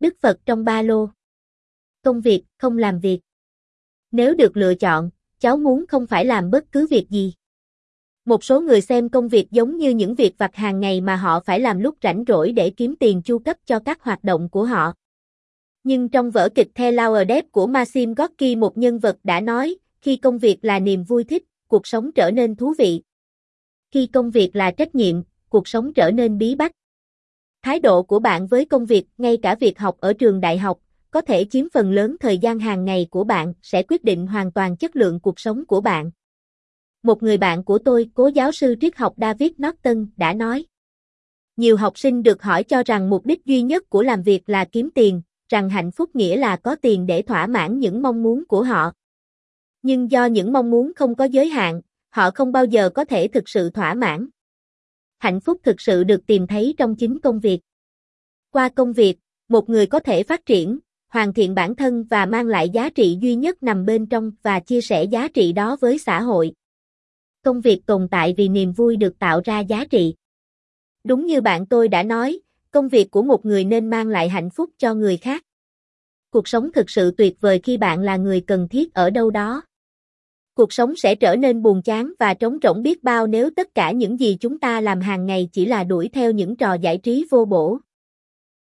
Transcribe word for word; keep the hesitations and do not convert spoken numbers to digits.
Đức Phật trong ba lô. Công việc, không làm việc. Nếu được lựa chọn, cháu muốn không phải làm bất cứ việc gì. Một số người xem công việc giống như những việc vặt hàng ngày mà họ phải làm lúc rảnh rỗi để kiếm tiền chu cấp cho các hoạt động của họ. Nhưng trong vở kịch The Lower Deep của Maxim Gorky, một nhân vật đã nói, khi công việc là niềm vui thích, cuộc sống trở nên thú vị. Khi công việc là trách nhiệm, cuộc sống trở nên bí bách. Thái độ của bạn với công việc, ngay cả việc học ở trường đại học, có thể chiếm phần lớn thời gian hàng ngày của bạn, sẽ quyết định hoàn toàn chất lượng cuộc sống của bạn. Một người bạn của tôi, cố giáo sư triết học David Norton, đã nói. Nhiều học sinh được hỏi cho rằng mục đích duy nhất của làm việc là kiếm tiền, rằng hạnh phúc nghĩa là có tiền để thỏa mãn những mong muốn của họ. Nhưng do những mong muốn không có giới hạn, họ không bao giờ có thể thực sự thỏa mãn. Hạnh phúc thực sự được tìm thấy trong chính công việc. Qua công việc, một người có thể phát triển, hoàn thiện bản thân và mang lại giá trị duy nhất nằm bên trong và chia sẻ giá trị đó với xã hội. Công việc tồn tại vì niềm vui được tạo ra giá trị. Đúng như bạn tôi đã nói, công việc của một người nên mang lại hạnh phúc cho người khác. Cuộc sống thực sự tuyệt vời khi bạn là người cần thiết ở đâu đó. Cuộc sống sẽ trở nên buồn chán và trống rỗng biết bao nếu tất cả những gì chúng ta làm hàng ngày chỉ là đuổi theo những trò giải trí vô bổ.